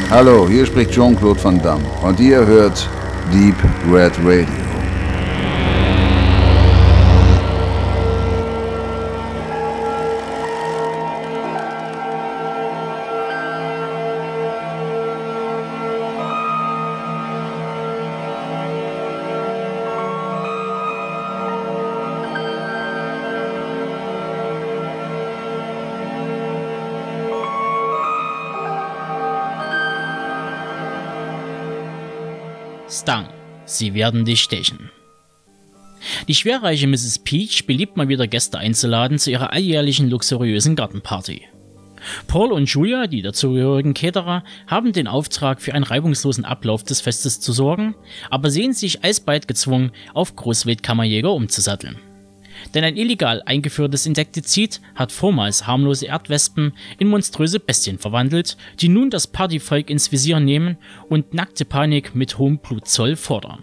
Hallo, hier spricht Jean-Claude Van Damme und ihr hört Deep Red Radio. Stung. Sie werden dich stechen. Die schwerreiche Mrs. Peach beliebt mal wieder Gäste einzuladen zu ihrer alljährlichen luxuriösen Gartenparty. Paul und Julia, die dazugehörigen Caterer, haben den Auftrag, für einen reibungslosen Ablauf des Festes zu sorgen, aber sehen sich alsbald gezwungen, auf Großwildkammerjäger umzusatteln. Denn ein illegal eingeführtes Insektizid hat vormals harmlose Erdwespen in monströse Bestien verwandelt, die nun das Partyvolk ins Visier nehmen und nackte Panik mit hohem Blutzoll fordern.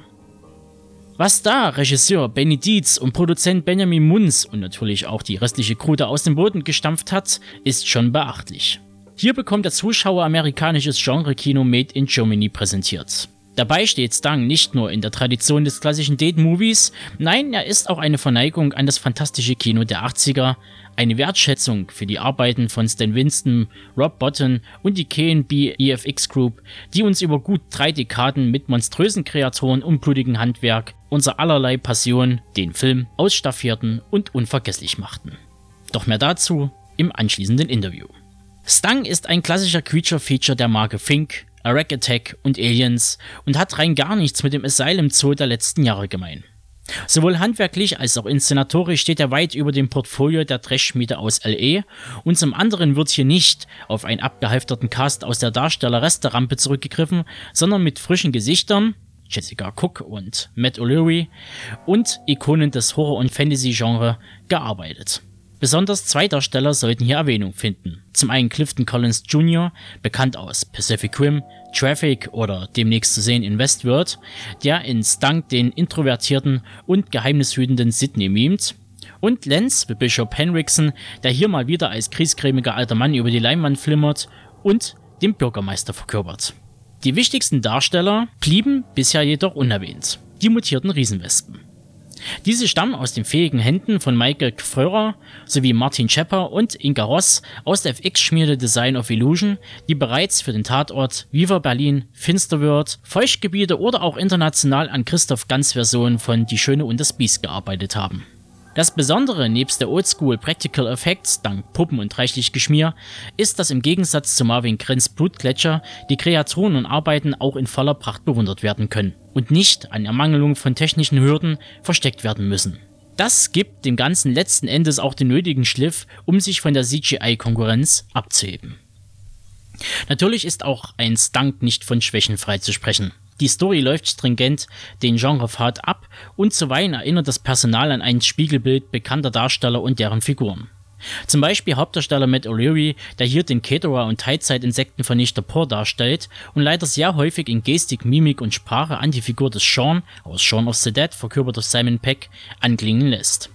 Was da Regisseur Benny Dietz und Produzent Benjamin Munz und natürlich auch die restliche Crew da aus dem Boden gestampft hat, ist schon beachtlich. Hier bekommt der Zuschauer amerikanisches Genre-Kino Made in Germany präsentiert. Dabei steht Stung nicht nur in der Tradition des klassischen Date-Movies, nein, er ist auch eine Verneigung an das fantastische Kino der 80er, eine Wertschätzung für die Arbeiten von Stan Winston, Rob Bottin und die K&B EFX Group, die uns über gut 3 Dekaden mit monströsen Kreatoren und blutigem Handwerk unser allerlei Passion, den Film, ausstaffierten und unvergesslich machten. Doch mehr dazu im anschließenden Interview. Stung ist ein klassischer Creature-Feature der Marke Fink, Arack Attack und Aliens und hat rein gar nichts mit dem Asylum Zoo der letzten Jahre gemein. Sowohl handwerklich als auch inszenatorisch steht er weit über dem Portfolio der Trash-Schmiede aus L.A. und zum anderen wird hier nicht auf einen abgehalfterten Cast aus der Darsteller-Resterampe zurückgegriffen, sondern mit frischen Gesichtern, Jessica Cook und Matt O'Leary, und Ikonen des Horror- und Fantasy-Genre gearbeitet. Besonders 2 Darsteller sollten hier Erwähnung finden. Zum einen Clifton Collins Jr., bekannt aus Pacific Rim, Traffic oder demnächst zu sehen in Westworld, der in Stung den introvertierten und geheimnishütenden Sidney mimt. Und Lance, Bishop Henriksen, der hier mal wieder als griesgrämiger alter Mann über die Leinwand flimmert und den Bürgermeister verkörpert. Die wichtigsten Darsteller blieben bisher jedoch unerwähnt. Die mutierten Riesenwespen. Diese stammen aus den fähigen Händen von Michael Kfeurer sowie Martin Schepper und Inga Ross aus der FX-Schmiede Design of Illusion, die bereits für den Tatort, Viva Berlin, Finsterwörth, Feuchtgebiete oder auch international an Christoph Gans Versionen von Die Schöne und das Biest gearbeitet haben. Das Besondere nebst der Oldschool Practical Effects, dank Puppen und reichlich Geschmier, ist, dass im Gegensatz zu Marvin Krenz Blutgletscher die Kreaturen und Arbeiten auch in voller Pracht bewundert werden können und nicht an Ermangelung von technischen Hürden versteckt werden müssen. Das gibt dem Ganzen letzten Endes auch den nötigen Schliff, um sich von der CGI-Konkurrenz abzuheben. Natürlich ist auch ein Stung nicht von Schwächen freizusprechen. Die Story läuft stringent den Genrepfad ab und zuweilen erinnert das Personal an ein Spiegelbild bekannter Darsteller und deren Figuren. Zum Beispiel Hauptdarsteller Matt O'Leary, der hier den Caterer und Teilzeit-Insektenvernichter Por darstellt und leider sehr häufig in Gestik, Mimik und Sprache an die Figur des Shaun aus Shaun of the Dead, verkörpert durch Simon Pegg, anklingen lässt.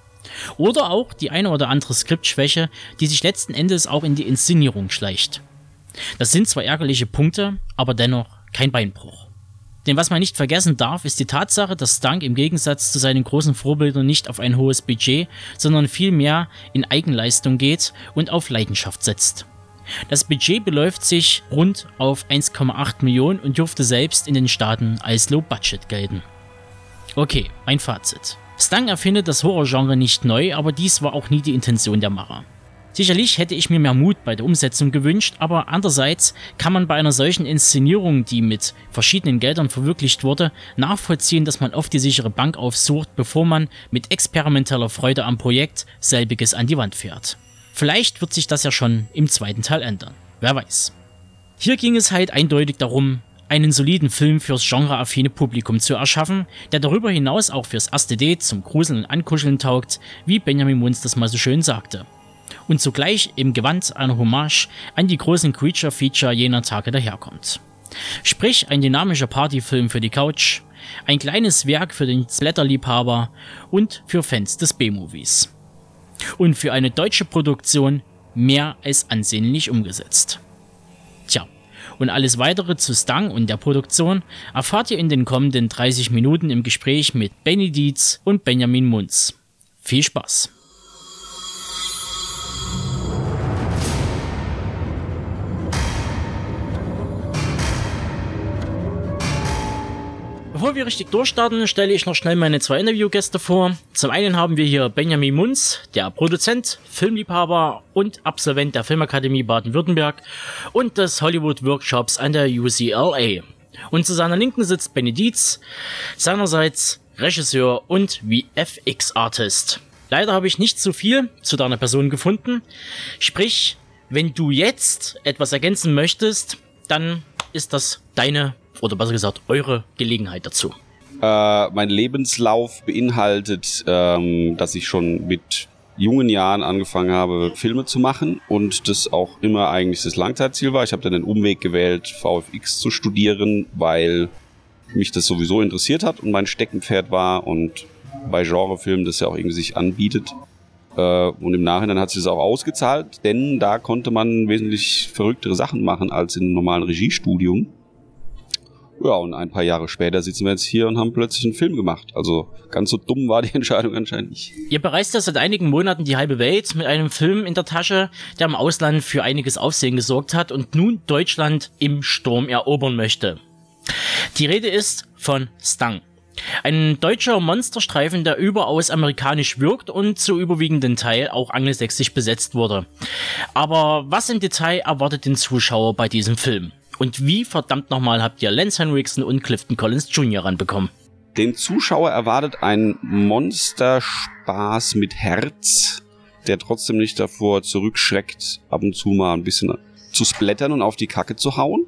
Oder auch die eine oder andere Skriptschwäche, die sich letzten Endes auch in die Inszenierung schleicht. Das sind zwar ärgerliche Punkte, aber dennoch kein Beinbruch. Denn was man nicht vergessen darf, ist die Tatsache, dass Stung im Gegensatz zu seinen großen Vorbildern nicht auf ein hohes Budget, sondern vielmehr in Eigenleistung geht und auf Leidenschaft setzt. Das Budget beläuft sich rund auf 1,8 Millionen und dürfte selbst in den Staaten als Low Budget gelten. Okay, mein Fazit. Stung erfindet das Horrorgenre nicht neu, aber dies war auch nie die Intention der Macher. Sicherlich hätte ich mir mehr Mut bei der Umsetzung gewünscht, aber andererseits kann man bei einer solchen Inszenierung, die mit verschiedenen Geldern verwirklicht wurde, nachvollziehen, dass man oft die sichere Bank aufsucht, bevor man mit experimenteller Freude am Projekt selbiges an die Wand fährt. Vielleicht wird sich das ja schon im 2. Teil ändern, wer weiß. Hier ging es halt eindeutig darum, einen soliden Film fürs genreaffine Publikum zu erschaffen, der darüber hinaus auch fürs erste Date zum Gruseln und Ankuscheln taugt, wie Benjamin Munz das mal so schön sagte. Und zugleich im Gewand einer Hommage an die großen Creature-Feature jener Tage daherkommt. Sprich, ein dynamischer Partyfilm für die Couch, ein kleines Werk für den Splatter-Liebhaber und für Fans des B-Movies. Und für eine deutsche Produktion mehr als ansehnlich umgesetzt. Tja, Und alles weitere zu Stang und der Produktion erfahrt ihr in den kommenden 30 Minuten im Gespräch mit Benny Dietz und Benjamin Munz. Viel Spaß! Bevor wir richtig durchstarten, stelle ich noch schnell meine 2 Interviewgäste vor. Zum einen haben wir hier Benjamin Munz, der Produzent, Filmliebhaber und Absolvent der Filmakademie Baden-Württemberg und des Hollywood-Workshops an der UCLA. Und zu seiner Linken sitzt Benny Dietz, seinerseits Regisseur und VFX-Artist. Leider habe ich nicht so viel zu deiner Person gefunden. Sprich, wenn du jetzt etwas ergänzen möchtest, dann ist das deine, oder besser gesagt, eure Gelegenheit dazu. Mein Lebenslauf beinhaltet, dass ich schon mit jungen Jahren angefangen habe, Filme zu machen und das auch immer eigentlich das Langzeitziel war. Ich habe dann den Umweg gewählt, VFX zu studieren, weil mich das sowieso interessiert hat und mein Steckenpferd war und bei Genrefilmen das ja auch irgendwie sich anbietet. Und im Nachhinein hat sich das auch ausgezahlt, denn da konnte man wesentlich verrücktere Sachen machen als in einem normalen Regiestudium. Ja, und ein paar Jahre später sitzen wir jetzt hier und haben plötzlich einen Film gemacht. Also ganz so dumm war die Entscheidung anscheinend nicht. Ihr bereist ja seit einigen Monaten die halbe Welt mit einem Film in der Tasche, der im Ausland für einiges Aufsehen gesorgt hat und nun Deutschland im Sturm erobern möchte. Die Rede ist von Stang. Ein deutscher Monsterstreifen, der überaus amerikanisch wirkt und zu überwiegenden Teil auch angelsächsisch besetzt wurde. Aber was im Detail erwartet den Zuschauer bei diesem Film? Und wie verdammt nochmal habt ihr Lance Henriksen und Clifton Collins Jr. ranbekommen? Den Zuschauer erwartet ein Monsterspaß mit Herz, der trotzdem nicht davor zurückschreckt, ab und zu mal ein bisschen zu splattern und auf die Kacke zu hauen.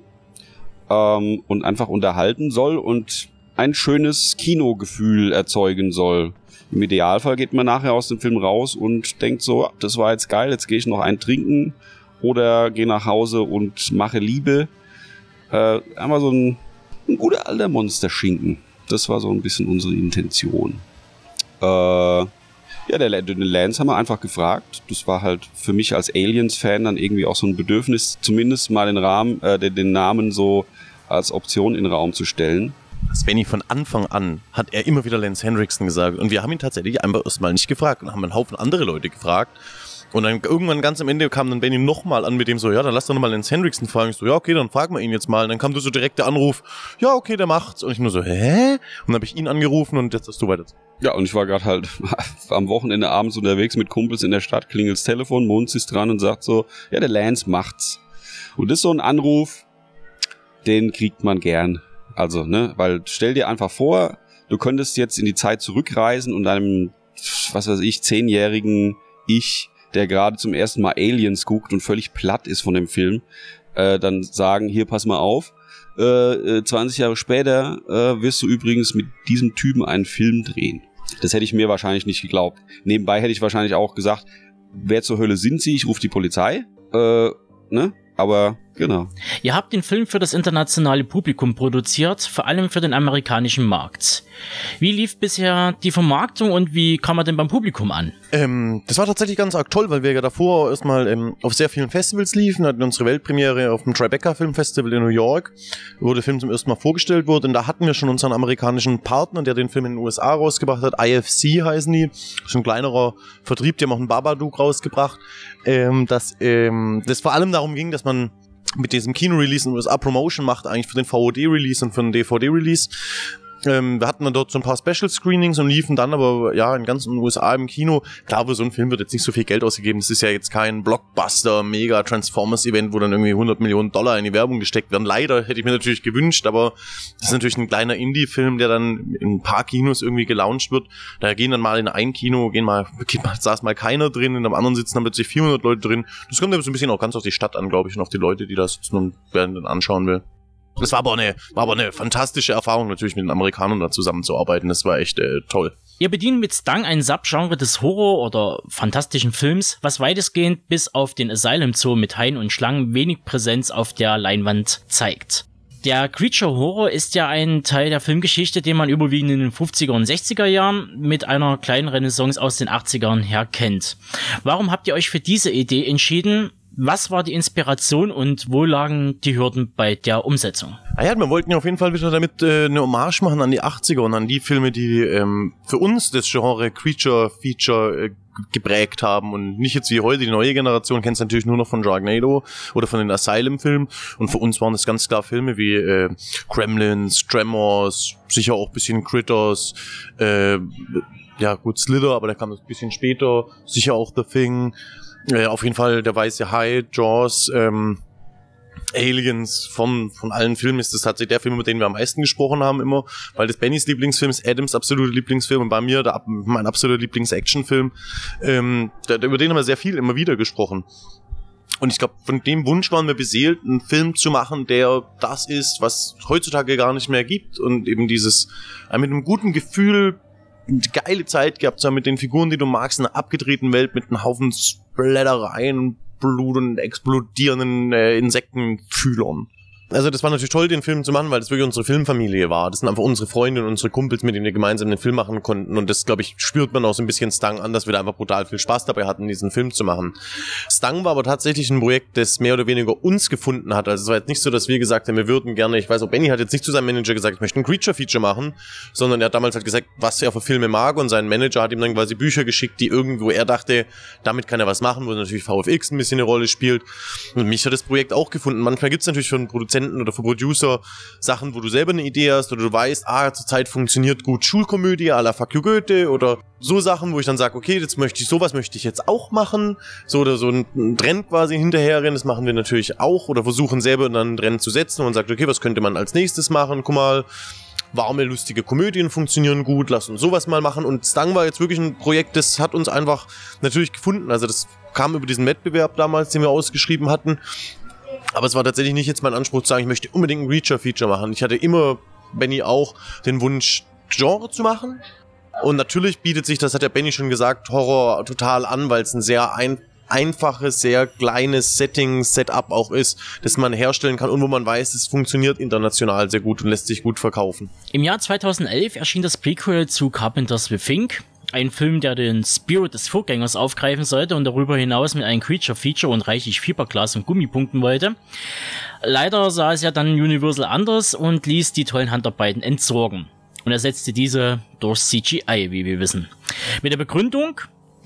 Und einfach unterhalten soll und ein schönes Kinogefühl erzeugen soll. Im Idealfall geht man nachher aus dem Film raus und denkt so, das war jetzt geil, jetzt gehe ich noch einen trinken oder gehe nach Hause und mache Liebe. Einmal so ein guter alter Monsterschinken. Das war so ein bisschen unsere Intention. Den Lance haben wir einfach gefragt. Das war halt für mich als Aliens-Fan dann irgendwie auch so ein Bedürfnis, zumindest mal den Namen so als Option in den Raum zu stellen. Svenny, von Anfang an hat er immer wieder Lance Henriksen gesagt und wir haben ihn tatsächlich einfach erstmal nicht gefragt und haben einen Haufen andere Leute gefragt und dann irgendwann ganz am Ende kam dann Benny nochmal an mit dem so, ja, dann lass doch nochmal Lance Henriksen fragen. Ich so, ja, okay, dann fragen wir ihn jetzt mal. Und dann kam so direkt der Anruf, ja, okay, der macht's. Und ich nur so, hä? Und dann habe ich ihn angerufen und jetzt hast du weiter. Ja, und ich war gerade halt am Wochenende abends unterwegs mit Kumpels in der Stadt, klingelt's Telefon, Munz ist dran und sagt so, ja, der Lance macht's. Und das ist so ein Anruf, den kriegt man gern. Also, ne, weil stell dir einfach vor, du könntest jetzt in die Zeit zurückreisen und einem, 10-jährigen Ich, der gerade zum ersten Mal Aliens guckt und völlig platt ist von dem Film, dann sagen, hier, pass mal auf, 20 Jahre später wirst du übrigens mit diesem Typen einen Film drehen. Das hätte ich mir wahrscheinlich nicht geglaubt. Nebenbei hätte ich wahrscheinlich auch gesagt, wer zur Hölle sind Sie? Ich rufe die Polizei. Ne? Aber genau. Ihr habt den Film für das internationale Publikum produziert, vor allem für den amerikanischen Markt. Wie lief bisher die Vermarktung und wie kam er denn beim Publikum an? Das war tatsächlich ganz arg toll, weil wir ja davor erstmal auf sehr vielen Festivals liefen, hatten unsere Weltpremiere auf dem Tribeca Film Festival in New York, wo der Film zum ersten Mal vorgestellt wurde und da hatten wir schon unseren amerikanischen Partner, der den Film in den USA rausgebracht hat, IFC heißen die, das ist ein kleinerer Vertrieb, die haben auch einen Babadook rausgebracht, dass vor allem darum ging, dass man mit diesem Kino-Release in den USA Promotion macht, eigentlich für den VOD-Release und für den DVD-Release. Wir hatten dann dort so ein paar Special-Screenings und liefen dann aber ja in ganz USA im Kino. Klar, für so einen Film wird jetzt nicht so viel Geld ausgegeben. Das ist ja jetzt kein Blockbuster, mega Transformers-Event, wo dann irgendwie $100 Millionen in die Werbung gesteckt werden. Leider hätte ich mir natürlich gewünscht, aber das ist natürlich ein kleiner Indie-Film, der dann in ein paar Kinos irgendwie gelauncht wird. Da gehen dann mal in ein Kino, saß mal keiner drin, in einem anderen sitzen dann plötzlich 400 Leute drin. Das kommt ja so ein bisschen auch ganz auf die Stadt an, glaube ich, und auf die Leute, die da sitzen und werden dann anschauen will. Das war aber eine fantastische Erfahrung, natürlich mit den Amerikanern da zusammenzuarbeiten. Das war echt toll. Ihr bedient mit Stang ein Subgenre des Horror- oder fantastischen Films, was weitestgehend bis auf den Asylum Zoo mit Haien und Schlangen wenig Präsenz auf der Leinwand zeigt. Der Creature Horror ist ja ein Teil der Filmgeschichte, den man überwiegend in den 50er und 60er Jahren mit einer kleinen Renaissance aus den 80ern her kennt. Warum habt ihr euch für diese Idee entschieden? Was war die Inspiration und wo lagen die Hürden bei der Umsetzung? Ja, wir wollten ja auf jeden Fall wieder damit eine Hommage machen an die 80er und an die Filme, die für uns das Genre Creature-Feature geprägt haben und nicht jetzt wie heute, die neue Generation kennt es natürlich nur noch von Sharknado oder von den Asylum-Filmen und für uns waren das ganz klar Filme wie Gremlins, Tremors, sicher auch ein bisschen Critters, ja gut, Slither, aber der kam ein bisschen später, sicher auch The Thing, auf jeden Fall der weiße Hai, Jaws, Aliens, von allen Filmen ist das tatsächlich der Film, über den wir am meisten gesprochen haben immer, weil das Bennys Lieblingsfilm ist, Adams absolute Lieblingsfilm und bei mir mein absoluter Lieblings-Actionfilm. Über den haben wir sehr viel immer wieder gesprochen. Und ich glaube, von dem Wunsch waren wir beseelt, einen Film zu machen, der das ist, was heutzutage gar nicht mehr gibt und eben dieses, mit einem guten Gefühl, eine geile Zeit gehabt zu haben mit den Figuren, die du magst, in einer abgedrehten Welt mit einem Haufen Splattereien, Blut und explodierenden Insektenfühlern. Also das war natürlich toll, den Film zu machen, weil das wirklich unsere Filmfamilie war. Das sind einfach unsere Freunde und unsere Kumpels, mit denen wir gemeinsam den Film machen konnten. Und das, glaube ich, spürt man auch so ein bisschen Stang an, dass wir da einfach brutal viel Spaß dabei hatten, diesen Film zu machen. Stang war aber tatsächlich ein Projekt, das mehr oder weniger uns gefunden hat. Also es war jetzt nicht so, dass wir gesagt haben, wir würden gerne, ich weiß auch, Benny hat jetzt nicht zu seinem Manager gesagt, ich möchte ein Creature-Feature machen, sondern er hat damals halt gesagt, was er für Filme mag und sein Manager hat ihm dann quasi Bücher geschickt, die irgendwo er dachte, damit kann er was machen, wo natürlich VFX ein bisschen eine Rolle spielt. Und mich hat das Projekt auch gefunden. Manchmal gibt es natürlich für einen Produzenten oder für Producer Sachen, wo du selber eine Idee hast oder du weißt, zurzeit funktioniert gut Schulkomödie à la Fuck you Goethe oder so Sachen, wo ich dann sage, okay, sowas möchte ich jetzt auch machen, so oder so einen Trend quasi hinterherrennen, das machen wir natürlich auch oder versuchen selber dann einen Trend zu setzen und sagt, okay, was könnte man als nächstes machen, guck mal, warme, lustige Komödien funktionieren gut, lass uns sowas mal machen und Stang war jetzt wirklich ein Projekt, das hat uns einfach natürlich gefunden, also das kam über diesen Wettbewerb damals, den wir ausgeschrieben hatten. Aber es war tatsächlich nicht jetzt mein Anspruch zu sagen, ich möchte unbedingt ein Creature-Feature machen. Ich hatte immer, Benny auch, den Wunsch, Genre zu machen. Und natürlich bietet sich, das hat der Benny schon gesagt, Horror total an, weil es ein sehr einfaches, sehr kleines Setup auch ist, das man herstellen kann und wo man weiß, es funktioniert international sehr gut und lässt sich gut verkaufen. Im Jahr 2011 erschien das Prequel zu Carpenter's The Thing. Ein Film, der den Spirit des Vorgängers aufgreifen sollte und darüber hinaus mit einem Creature-Feature und reichlich Fiberglas und Gummi punkten wollte. Leider sah es ja dann Universal anders und ließ die tollen Handarbeiten entsorgen. Und ersetzte diese durch CGI, wie wir wissen. Mit der Begründung,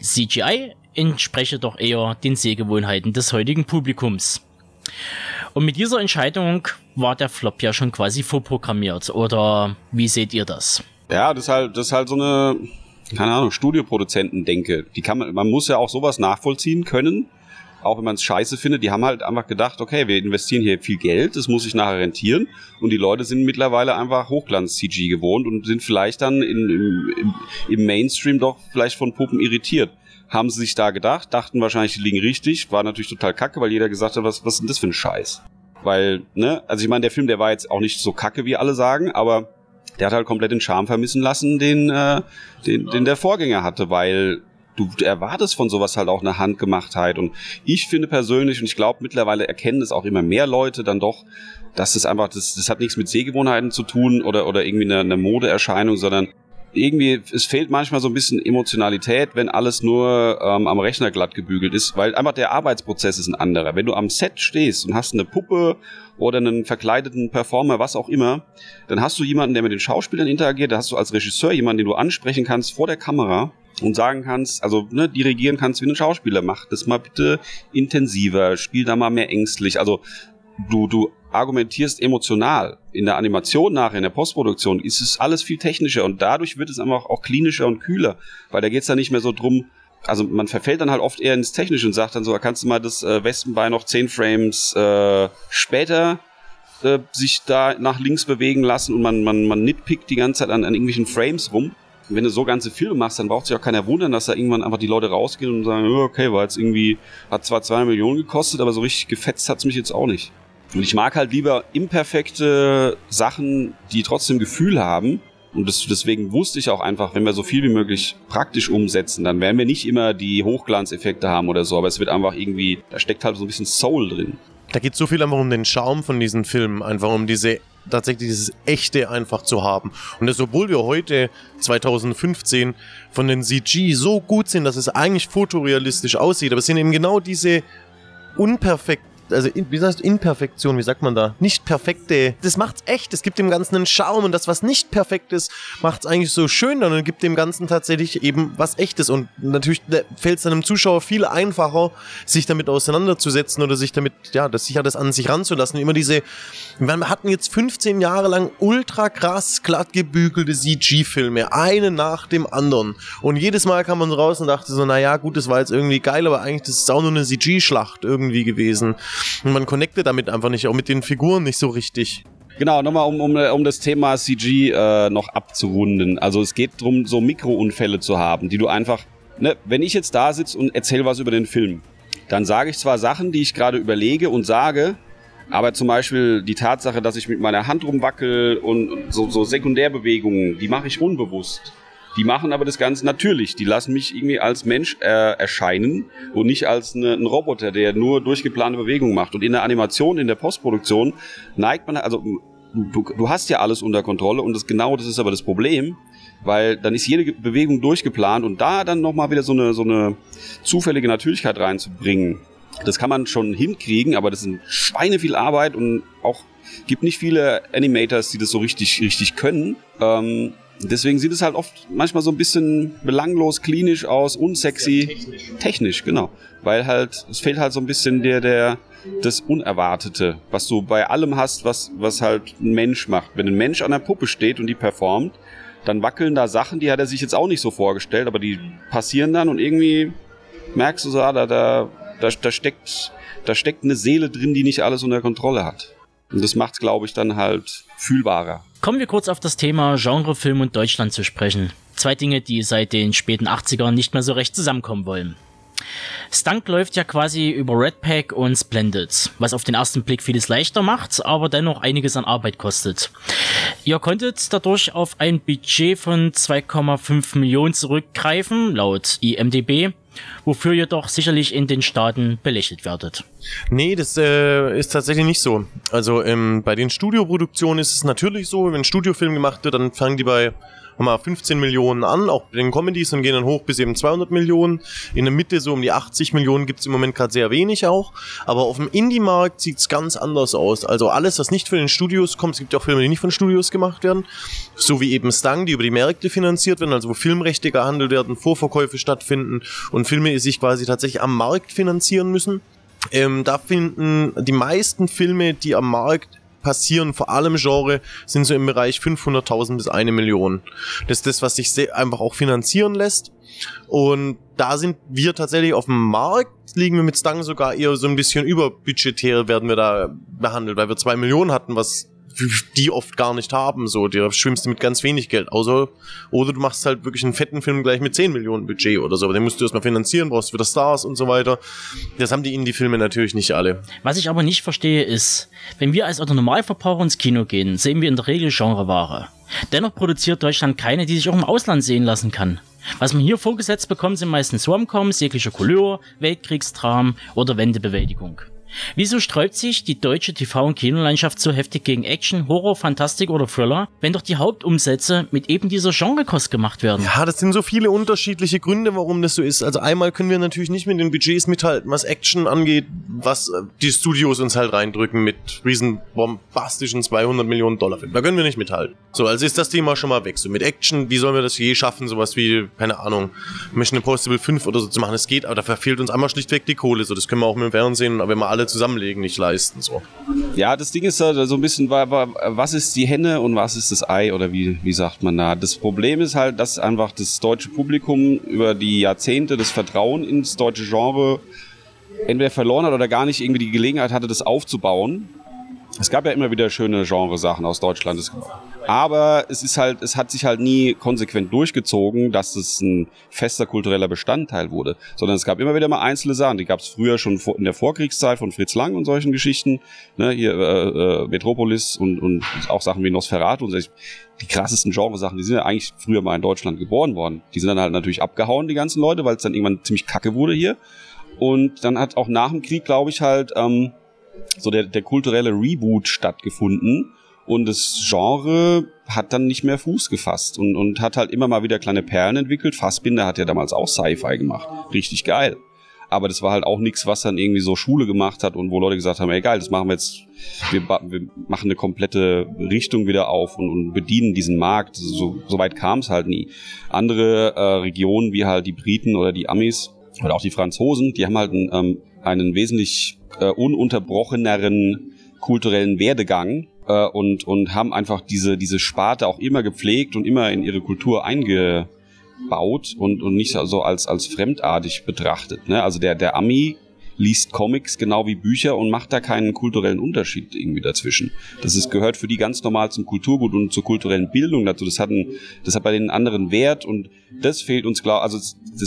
CGI entspreche doch eher den Sehgewohnheiten des heutigen Publikums. Und mit dieser Entscheidung war der Flop ja schon quasi vorprogrammiert. Oder wie seht ihr das? Ja, das ist halt so eine, keine Ahnung, Studioproduzenten-Denke. Man muss ja auch sowas nachvollziehen können, auch wenn man es scheiße findet. Die haben halt einfach gedacht, okay, wir investieren hier viel Geld, das muss sich nachher rentieren. Und die Leute sind mittlerweile einfach Hochglanz-CG gewohnt und sind vielleicht dann im Mainstream doch vielleicht von Puppen irritiert. Haben sie sich da gedacht, dachten wahrscheinlich, die liegen richtig, war natürlich total kacke, weil jeder gesagt hat, was ist denn das für ein Scheiß? Weil, ne, also ich meine, der Film, der war jetzt auch nicht so kacke, wie alle sagen, aber der hat halt komplett den Charme vermissen lassen, den der Vorgänger hatte, weil du erwartest von sowas halt auch eine Handgemachtheit. Und ich finde persönlich, und ich glaube mittlerweile erkennen es auch immer mehr Leute dann doch, dass es einfach, das hat nichts mit Sehgewohnheiten zu tun oder irgendwie eine Modeerscheinung, sondern irgendwie, es fehlt manchmal so ein bisschen Emotionalität, wenn alles nur am Rechner glatt gebügelt ist, weil einfach der Arbeitsprozess ist ein anderer. Wenn du am Set stehst und hast eine Puppe oder einen verkleideten Performer, was auch immer, dann hast du jemanden, der mit den Schauspielern interagiert, da hast du als Regisseur jemanden, den du ansprechen kannst vor der Kamera und sagen kannst, also dirigieren kannst wie ein Schauspieler, mach das mal bitte intensiver, spiel da mal mehr ängstlich, also du argumentierst emotional. In der Animation nachher, in der Postproduktion, ist es alles viel technischer und dadurch wird es einfach auch klinischer und kühler, weil da geht's dann nicht mehr so drum, also man verfällt dann halt oft eher ins Technische und sagt dann so, kannst du mal das Wespenbein noch 10 Frames später sich da nach links bewegen lassen und man nitpickt die ganze Zeit an irgendwelchen Frames rum. Und wenn du so ganze Filme machst, dann braucht sich auch keiner wundern, dass da irgendwann einfach die Leute rausgehen und sagen, okay, war jetzt irgendwie, hat zwar 2 Millionen gekostet, aber so richtig gefetzt hat's mich jetzt auch nicht. Und ich mag halt lieber imperfekte Sachen, die trotzdem Gefühl haben. Und deswegen wusste ich auch einfach, wenn wir so viel wie möglich praktisch umsetzen, dann werden wir nicht immer die Hochglanzeffekte haben oder so, aber es wird einfach irgendwie, da steckt halt so ein bisschen Soul drin. Da geht so viel einfach um den Charme von diesen Filmen, einfach um tatsächlich dieses Echte einfach zu haben. Und das, obwohl wir heute, 2015, von den CG so gut sind, dass es eigentlich fotorealistisch aussieht, aber es sind eben genau diese Imperfektion, wie sagt man da? Nicht perfekte. Das macht's echt. Es gibt dem Ganzen einen Charme und das, was nicht perfekt ist, macht's eigentlich so schön und gibt dem Ganzen tatsächlich eben was Echtes. Und natürlich fällt es einem Zuschauer viel einfacher, sich damit auseinanderzusetzen oder sich damit, das an sich ranzulassen. Immer wir hatten jetzt 15 Jahre lang ultra krass glatt gebügelte CG-Filme, einen nach dem anderen. Und jedes Mal kam man raus und dachte so, naja, gut, das war jetzt irgendwie geil, aber eigentlich das ist auch nur eine CG-Schlacht irgendwie gewesen. Und man connectet damit einfach nicht, auch mit den Figuren nicht so richtig. Genau, nochmal um das Thema CG noch abzurunden. Also es geht darum, so Mikrounfälle zu haben, die du einfach, wenn ich jetzt da sitze und erzähle was über den Film, dann sage ich zwar Sachen, die ich gerade überlege und sage, aber zum Beispiel die Tatsache, dass ich mit meiner Hand rumwackel und so Sekundärbewegungen, die mache ich unbewusst. Die machen aber das Ganze natürlich. Die lassen mich irgendwie als Mensch erscheinen und nicht als ein Roboter, der nur durchgeplante Bewegungen macht. Und in der Animation, in der Postproduktion neigt man, also du hast ja alles unter Kontrolle und das ist aber das Problem, weil dann ist jede Bewegung durchgeplant und da dann nochmal wieder so eine zufällige Natürlichkeit reinzubringen, das kann man schon hinkriegen, aber das ist schweineviel Arbeit und auch gibt nicht viele Animators, die das so richtig können. Deswegen sieht es halt oft manchmal so ein bisschen belanglos, klinisch aus, unsexy. Technisch, genau. Weil halt, es fehlt halt so ein bisschen das Unerwartete, was du bei allem hast, was halt ein Mensch macht. Wenn ein Mensch an der Puppe steht und die performt, dann wackeln da Sachen, die hat er sich jetzt auch nicht so vorgestellt, aber die passieren dann und irgendwie merkst du so, da steckt eine Seele drin, die nicht alles unter Kontrolle hat. Und das macht's, glaube ich, dann halt fühlbarer. Kommen wir kurz auf das Thema Genrefilm und Deutschland zu sprechen. Zwei Dinge, die seit den späten 80ern nicht mehr so recht zusammenkommen wollen. Stunk läuft ja quasi über Redpack und Splendid, was auf den ersten Blick vieles leichter macht, aber dennoch einiges an Arbeit kostet. Ihr konntet dadurch auf ein Budget von 2,5 Millionen zurückgreifen, laut IMDb, wofür ihr doch sicherlich in den Staaten belächelt werdet. Nee, das ist tatsächlich nicht so. Also bei den Studioproduktionen ist es natürlich so, wenn ein Studiofilm gemacht wird, dann fangen die bei 15 Millionen an, auch bei den Comedies, und gehen dann hoch bis eben 200 Millionen. In der Mitte so um die 80 Millionen gibt's im Moment gerade sehr wenig auch. Aber auf dem Indie-Markt sieht's ganz anders aus. Also alles, was nicht von den Studios kommt, es gibt ja auch Filme, die nicht von Studios gemacht werden, so wie eben Stung, die über die Märkte finanziert werden, also wo Filmrechte gehandelt werden, Vorverkäufe stattfinden und Filme sich quasi tatsächlich am Markt finanzieren müssen. Da finden die meisten Filme, die am Markt passieren, vor allem Genre, sind so im Bereich 500.000 bis 1 Million. Das ist das, was sich einfach auch finanzieren lässt. Und da sind wir tatsächlich auf dem Markt, liegen wir mit Stung sogar eher so ein bisschen überbudgetär, werden wir da behandelt, weil wir 2 Millionen hatten, was die oft gar nicht haben, so, da schwimmst du mit ganz wenig Geld, oder du machst halt wirklich einen fetten Film gleich mit 10 Millionen Budget oder so, aber den musst du erstmal finanzieren, brauchst wieder Stars und so weiter. Das haben die Indie-Filme natürlich nicht alle. Was ich aber nicht verstehe ist, wenn wir als Autonormalverbraucher ins Kino gehen, sehen wir in der Regel Genreware. Dennoch produziert Deutschland keine, die sich auch im Ausland sehen lassen kann. Was man hier vorgesetzt bekommt, sind meistens Rom-Coms jeglicher Couleur, Weltkriegsdramen oder Wendebewältigung. Wieso sträubt sich die deutsche TV- und Kinolandschaft so heftig gegen Action, Horror, Fantastik oder Thriller, wenn doch die Hauptumsätze mit eben dieser Genrekost gemacht werden? Ja, das sind so viele unterschiedliche Gründe, warum das so ist. Also einmal können wir natürlich nicht mit den Budgets mithalten, was Action angeht, was die Studios uns halt reindrücken mit riesen bombastischen 200 Millionen Dollar Filmen. Da können wir nicht mithalten. So, also ist das Thema schon mal weg. So mit Action, wie sollen wir das je schaffen, sowas wie, keine Ahnung, Mission Impossible 5 oder so zu machen? Es geht, aber dafür fehlt uns einmal schlichtweg die Kohle. So, das können wir auch mit dem Fernsehen, wenn wir alle zusammenlegen, nicht leisten. So. Ja, das Ding ist halt so ein bisschen, was ist die Henne und was ist das Ei, oder wie sagt man da? Das Problem ist halt, dass einfach das deutsche Publikum über die Jahrzehnte das Vertrauen ins deutsche Genre entweder verloren hat oder gar nicht irgendwie die Gelegenheit hatte, das aufzubauen. Es gab ja immer wieder schöne Genresachen aus Deutschland. Aber es hat sich halt nie konsequent durchgezogen, dass es ein fester kultureller Bestandteil wurde. Sondern es gab immer wieder mal einzelne Sachen. Die gab es früher schon in der Vorkriegszeit von Fritz Lang und solchen Geschichten. Ne, hier Metropolis und auch Sachen wie Nosferatu. Und die krassesten Genresachen, die sind ja eigentlich früher mal in Deutschland geboren worden. Die sind dann halt natürlich abgehauen, die ganzen Leute, weil es dann irgendwann ziemlich kacke wurde hier. Und dann hat auch nach dem Krieg, glaube ich, halt so der kulturelle Reboot stattgefunden. Und das Genre hat dann nicht mehr Fuß gefasst und hat halt immer mal wieder kleine Perlen entwickelt. Fassbinder hat ja damals auch Sci-Fi gemacht. Richtig geil. Aber das war halt auch nichts, was dann irgendwie so Schule gemacht hat und wo Leute gesagt haben, egal, das machen wir jetzt, wir machen eine komplette Richtung wieder auf und bedienen diesen Markt. So weit kam es halt nie. Andere Regionen, wie halt die Briten oder die Amis oder auch die Franzosen, die haben halt einen wesentlich ununterbrocheneren kulturellen Werdegang und haben einfach diese Sparte auch immer gepflegt und immer in ihre Kultur eingebaut und nicht so als fremdartig betrachtet. Ne? Also der Ami liest Comics genau wie Bücher und macht da keinen kulturellen Unterschied irgendwie dazwischen. Gehört für die ganz normal zum Kulturgut und zur kulturellen Bildung dazu. Das hat bei den anderen Wert und das fehlt uns klar. Also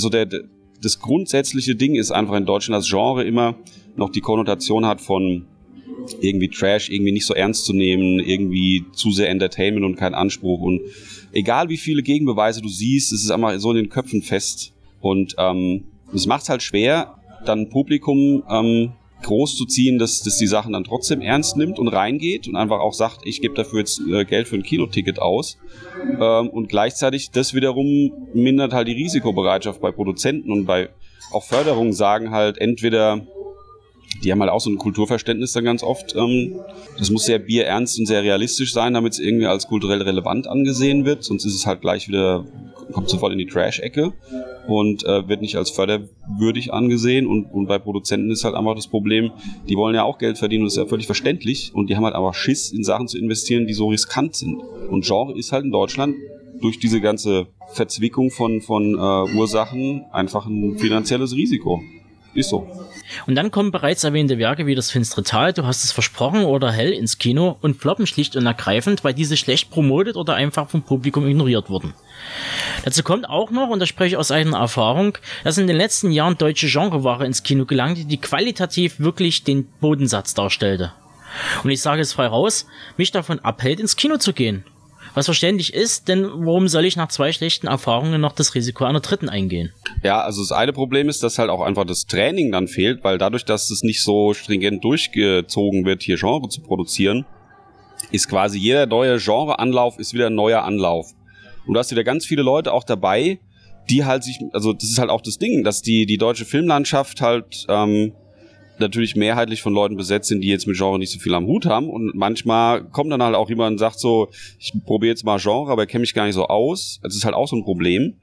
das grundsätzliche Ding ist einfach in Deutschland, dass Genre immer noch die Konnotation hat von irgendwie Trash, irgendwie nicht so ernst zu nehmen, irgendwie zu sehr Entertainment und kein Anspruch. Und egal wie viele Gegenbeweise du siehst, es ist einfach so in den Köpfen fest. Und es macht es halt schwer, dann Publikum groß zu ziehen, dass die Sachen dann trotzdem ernst nimmt und reingeht und einfach auch sagt, ich gebe dafür jetzt Geld für ein Kinoticket aus. Und gleichzeitig das wiederum mindert halt die Risikobereitschaft bei Produzenten und bei auch Förderungen sagen halt entweder, die haben halt auch so ein Kulturverständnis dann ganz oft, das muss sehr bierernst und sehr realistisch sein, damit es irgendwie als kulturell relevant angesehen wird, sonst ist es halt gleich wieder, kommt sofort in die Trash-Ecke und wird nicht als förderwürdig angesehen und bei Produzenten ist halt einfach das Problem, die wollen ja auch Geld verdienen und das ist ja völlig verständlich und die haben halt einfach Schiss, in Sachen zu investieren, die so riskant sind. Und Genre ist halt in Deutschland durch diese ganze Verzwickung von Ursachen einfach ein finanzielles Risiko. Ist so. Und dann kommen bereits erwähnte Werke wie Das finstere Tal, Du hast es versprochen oder Hell ins Kino und floppen schlicht und ergreifend, weil diese schlecht promotet oder einfach vom Publikum ignoriert wurden. Dazu kommt auch noch, und da spreche ich aus eigener Erfahrung, dass in den letzten Jahren deutsche Genreware ins Kino gelangte, die qualitativ wirklich den Bodensatz darstellte. Und ich sage es frei raus, mich davon abhält, ins Kino zu gehen. Was verständlich ist, denn warum soll ich nach 2 schlechten Erfahrungen noch das Risiko einer dritten eingehen? Ja, also das eine Problem ist, dass halt auch einfach das Training dann fehlt, weil dadurch, dass es nicht so stringent durchgezogen wird, hier Genre zu produzieren, ist quasi jeder neue Genreanlauf ist wieder ein neuer Anlauf. Und du hast wieder ganz viele Leute auch dabei, die halt also das ist halt auch das Ding, dass die deutsche Filmlandschaft halt natürlich mehrheitlich von Leuten besetzt sind, die jetzt mit Genre nicht so viel am Hut haben und manchmal kommt dann halt auch jemand und sagt so, ich probiere jetzt mal Genre, aber kenne mich gar nicht so aus. Das ist halt auch so ein Problem,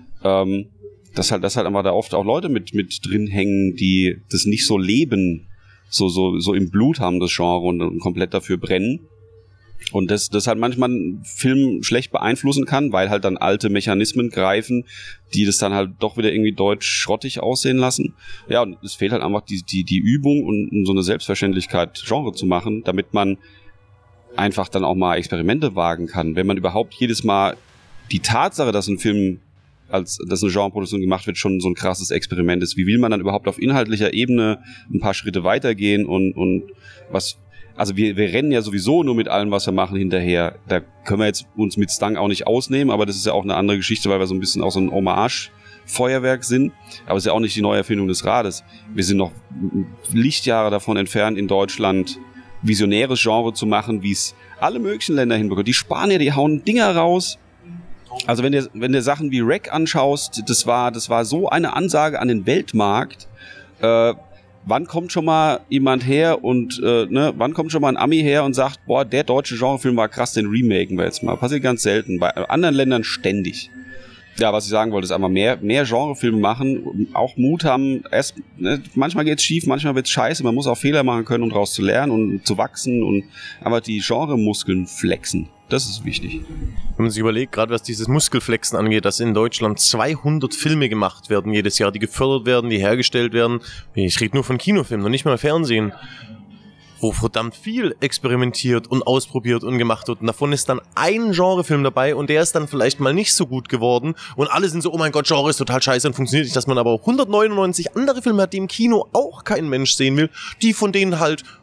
dass halt einfach da oft auch Leute mit drin hängen, die das nicht so leben, so im Blut haben, das Genre und komplett dafür brennen. Und das halt manchmal einen Film schlecht beeinflussen kann, weil halt dann alte Mechanismen greifen, die das dann halt doch wieder irgendwie deutsch schrottig aussehen lassen. Ja, und es fehlt halt einfach die Übung und so eine Selbstverständlichkeit, Genre zu machen, damit man einfach dann auch mal Experimente wagen kann. Wenn man überhaupt jedes Mal die Tatsache, dass ein Film dass eine Genreproduktion gemacht wird, schon so ein krasses Experiment ist. Wie will man dann überhaupt auf inhaltlicher Ebene ein paar Schritte weitergehen und was... Also wir rennen ja sowieso nur mit allem, was wir machen, hinterher. Da können wir jetzt uns mit Stang auch nicht ausnehmen, aber das ist ja auch eine andere Geschichte, weil wir so ein bisschen auch so ein Hommage-Feuerwerk sind. Aber es ist ja auch nicht die Neuerfindung des Rades. Wir sind noch Lichtjahre davon entfernt, in Deutschland visionäres Genre zu machen, wie es alle möglichen Länder hinbekommen. Die Spanier, die hauen Dinger raus. Also wenn du Sachen wie Rec anschaust, das war so eine Ansage an den Weltmarkt, wann kommt schon mal jemand her und wann kommt schon mal ein Ami her und sagt, boah, der deutsche Genrefilm war krass, den remaken wir jetzt mal. Passiert ganz selten, bei anderen Ländern ständig. Ja, was ich sagen wollte, ist einfach mehr Genrefilme machen, auch Mut haben. Manchmal geht's schief, manchmal wird's scheiße, man muss auch Fehler machen können, um daraus zu lernen und zu wachsen und aber die Genremuskeln flexen. Das ist wichtig. Wenn man sich überlegt, gerade was dieses Muskelflexen angeht, dass in Deutschland 200 Filme gemacht werden jedes Jahr, die gefördert werden, die hergestellt werden. Ich rede nur von Kinofilmen, noch nicht mal Fernsehen, wo verdammt viel experimentiert und ausprobiert und gemacht wird. Und davon ist dann ein Genrefilm dabei und der ist dann vielleicht mal nicht so gut geworden. Und alle sind so, oh mein Gott, Genre ist total scheiße und funktioniert nicht. Dass man aber 199 andere Filme hat, die im Kino auch kein Mensch sehen will, die von denen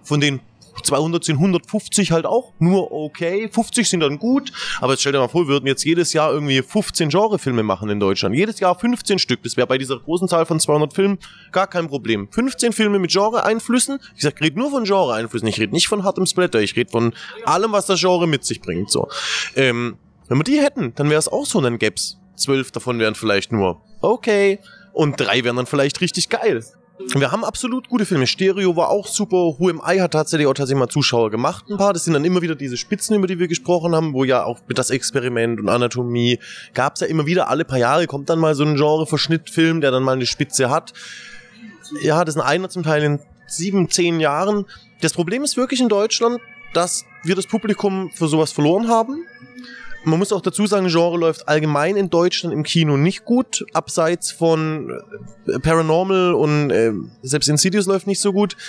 200 sind 150 halt auch nur okay. 50 sind dann gut. Aber jetzt stell dir mal vor, wir würden jetzt jedes Jahr irgendwie 15 Genrefilme machen in Deutschland. Jedes Jahr 15 Stück. Das wäre bei dieser großen Zahl von 200 Filmen gar kein Problem. 15 Filme mit Genre-Einflüssen. Ich rede nur von Genre-Einflüssen. Ich rede nicht von hartem Splatter. Ich rede von allem, was das Genre mit sich bringt. So. Wenn wir die hätten, dann wäre es auch so, dann gäb's 12 davon wären vielleicht nur okay. Und 3 wären dann vielleicht richtig geil. Wir haben absolut gute Filme. Stereo war auch super. Who Am I hat tatsächlich mal Zuschauer gemacht, ein paar. Das sind dann immer wieder diese Spitzen, über die wir gesprochen haben, wo ja auch mit Das Experiment und Anatomie gab's ja immer wieder, alle paar Jahre kommt dann mal so ein Genre-Verschnittfilm, der dann mal eine Spitze hat. Ja, das ist einer zum Teil in 7, 10 Jahren. Das Problem ist wirklich in Deutschland, dass wir das Publikum für sowas verloren haben. Man muss auch dazu sagen, Genre läuft allgemein in Deutschland im Kino nicht gut. Abseits von Paranormal und selbst Insidious läuft nicht so gut.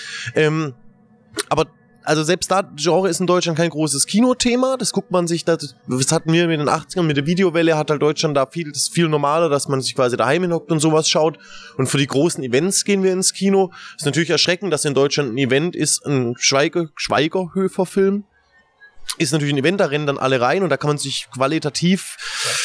Aber also selbst da, Genre ist in Deutschland kein großes Kinothema. Das guckt man sich, das hatten wir in den 80ern mit der Videowelle, hat halt Deutschland da viel normaler, dass man sich quasi daheim hinhockt und sowas schaut. Und für die großen Events gehen wir ins Kino. Ist natürlich erschreckend, dass in Deutschland ein Event ist, ein Schweigerhöfer-Film. Ist natürlich ein Event, da rennen dann alle rein und da kann man sich qualitativ,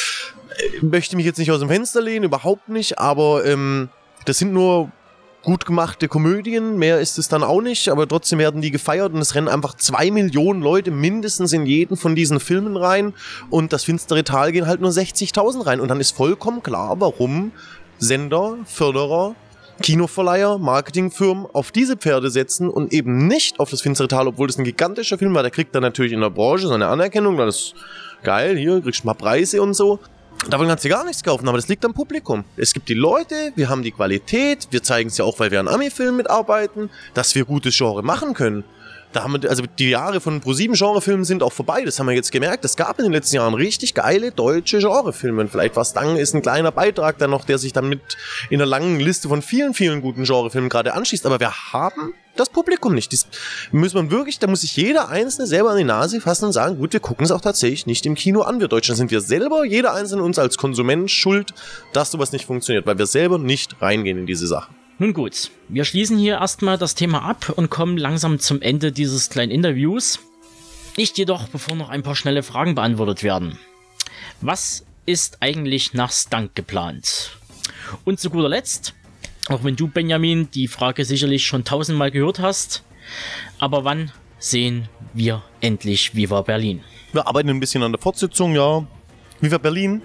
möchte mich jetzt nicht aus dem Fenster lehnen, überhaupt nicht, aber das sind nur gut gemachte Komödien, mehr ist es dann auch nicht, aber trotzdem werden die gefeiert und es rennen einfach 2 Millionen Leute mindestens in jeden von diesen Filmen rein und das finstere Tal gehen halt nur 60.000 rein und dann ist vollkommen klar, warum Sender, Förderer, Kinoverleiher, Marketingfirmen auf diese Pferde setzen und eben nicht auf das finstere Tal, obwohl das ein gigantischer Film war. Der kriegt dann natürlich in der Branche seine Anerkennung, das ist geil, hier kriegst du mal Preise und so. Davon kannst du gar nichts kaufen, aber das liegt am Publikum. Es gibt die Leute, wir haben die Qualität, wir zeigen es ja auch, weil wir an Ami-Filmen mitarbeiten, dass wir gutes Genre machen können. Da haben wir, also die Jahre von Pro7 Genrefilmen sind auch vorbei, das haben wir jetzt gemerkt. Es gab in den letzten Jahren richtig geile deutsche Genrefilme. Und vielleicht was dann ist ein kleiner Beitrag dann noch, der sich dann mit in einer langen Liste von vielen, vielen guten Genrefilmen gerade anschließt. Aber wir haben das Publikum nicht. Das muss man wirklich, da muss sich jeder Einzelne selber an die Nase fassen und sagen, gut, wir gucken es auch tatsächlich nicht im Kino an. Wir Deutschen sind wir selber, jeder Einzelne uns als Konsument schuld, dass sowas nicht funktioniert, weil wir selber nicht reingehen in diese Sachen. Nun gut, wir schließen hier erstmal das Thema ab und kommen langsam zum Ende dieses kleinen Interviews. Nicht jedoch, bevor noch ein paar schnelle Fragen beantwortet werden. Was ist eigentlich nach Stunk geplant? Und zu guter Letzt, auch wenn du, Benjamin, die Frage sicherlich schon 1000-mal gehört hast, aber wann sehen wir endlich Viva Berlin? Wir arbeiten ein bisschen an der Fortsetzung, ja. Viva Berlin.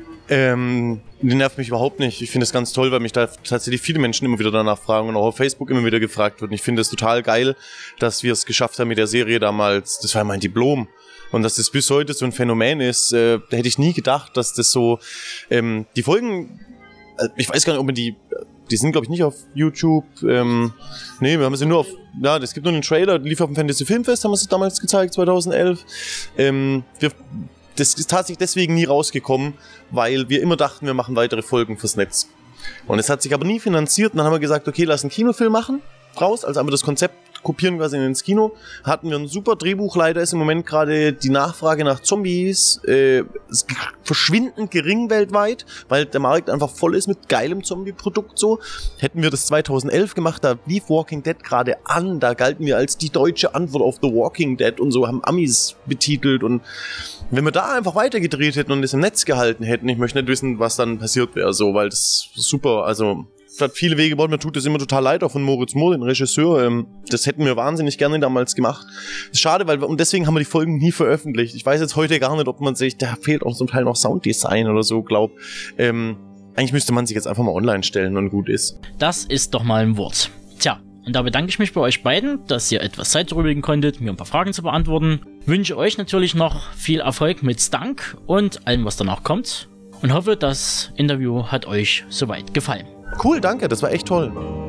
Die nervt mich überhaupt nicht. Ich finde es ganz toll, weil mich da tatsächlich viele Menschen immer wieder danach fragen und auch auf Facebook immer wieder gefragt wird. Und ich finde es total geil, dass wir es geschafft haben mit der Serie damals. Das war mein Diplom. Und dass das bis heute so ein Phänomen ist, da hätte ich nie gedacht, dass das so, die Folgen, ich weiß gar nicht, ob man die sind glaube ich nicht auf YouTube, nee, wir haben sie nur auf, ja, es gibt nur einen Trailer, lief auf dem Fantasy Filmfest, haben wir es damals gezeigt, 2011. Das ist tatsächlich deswegen nie rausgekommen, weil wir immer dachten, wir machen weitere Folgen fürs Netz. Und es hat sich aber nie finanziert. Und dann haben wir gesagt, okay, lass einen Kinofilm machen, raus. Also haben wir das Konzept kopieren quasi ins Kino. Hatten wir ein super Drehbuch. Leider ist im Moment gerade die Nachfrage nach Zombies verschwindend gering weltweit, weil der Markt einfach voll ist mit geilem Zombie-Produkt so. Hätten wir das 2011 gemacht, da lief Walking Dead gerade an. Da galten wir als die deutsche Antwort auf The Walking Dead und so, haben Amis betitelt. Und wenn wir da einfach weitergedreht hätten und es im Netz gehalten hätten, ich möchte nicht wissen, was dann passiert wäre, so, weil das ist super, also es hat viele Wege gebaut, mir tut das immer total leid, auch von Moritz Mohr, den Regisseur, das hätten wir wahnsinnig gerne damals gemacht. Das ist schade, weil, und deswegen haben wir die Folgen nie veröffentlicht. Ich weiß jetzt heute gar nicht, ob man sich, da fehlt auch zum Teil noch Sounddesign oder so, eigentlich müsste man sich jetzt einfach mal online stellen und gut ist. Das ist doch mal ein Wort. Tja, und da bedanke ich mich bei euch beiden, dass ihr etwas Zeit drüber konntet, mir ein paar Fragen zu beantworten. Wünsche euch natürlich noch viel Erfolg mit Stunk und allem, was danach kommt. Und hoffe, das Interview hat euch soweit gefallen. Cool, danke, das war echt toll.